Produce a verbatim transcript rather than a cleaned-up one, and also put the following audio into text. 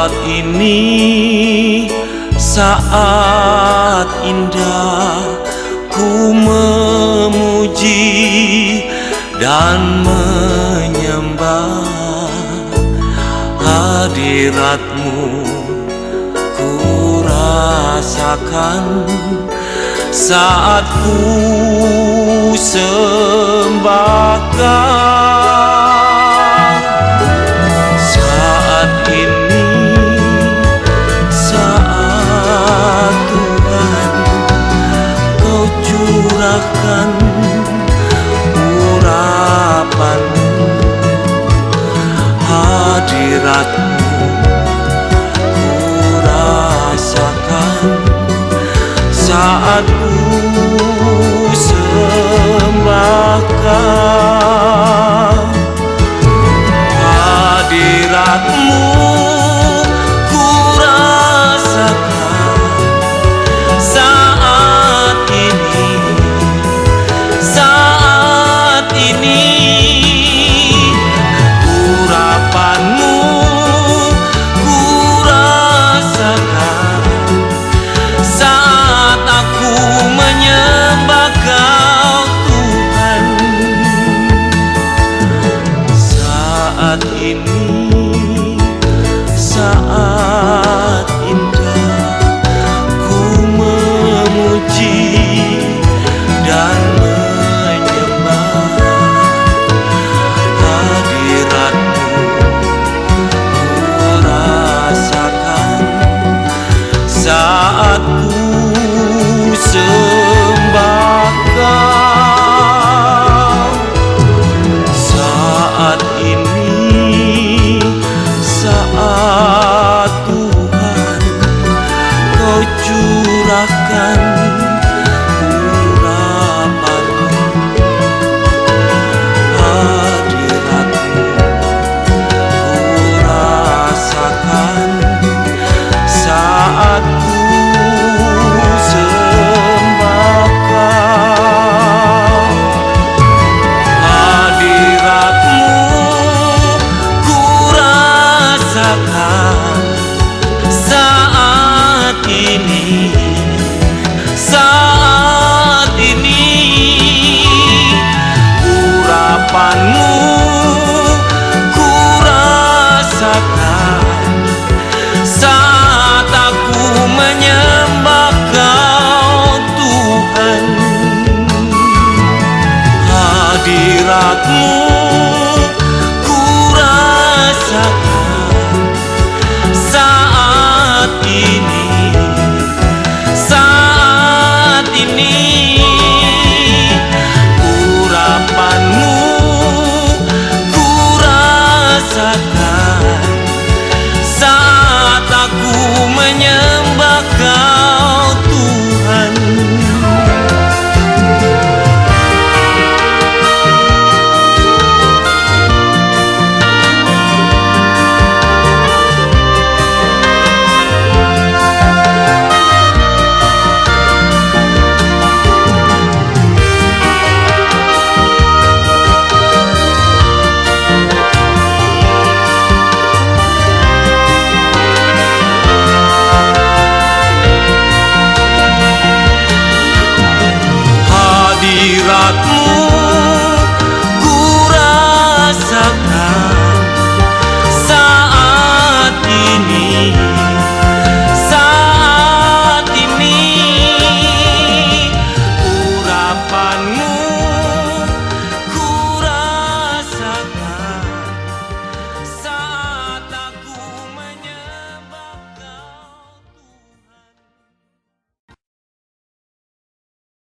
Saat ini saat indah, ku memuji dan menyembah hadirat-Mu. Ku rasakan saat ku sembahkan. Saat ini saat Tuhan Kau curahkan urapan-Mu, hadirat-Mu ku rasakan saat ku sembahkan. Hadirat-Mu ku rasakan saat ini, saat ini. Urapan-Mu ku rasakan saat aku menyembah Kau Tuhan. Saat ini saat indah, ku memuji dan menyembah hadirat-Mu. Ku rasakan saat ku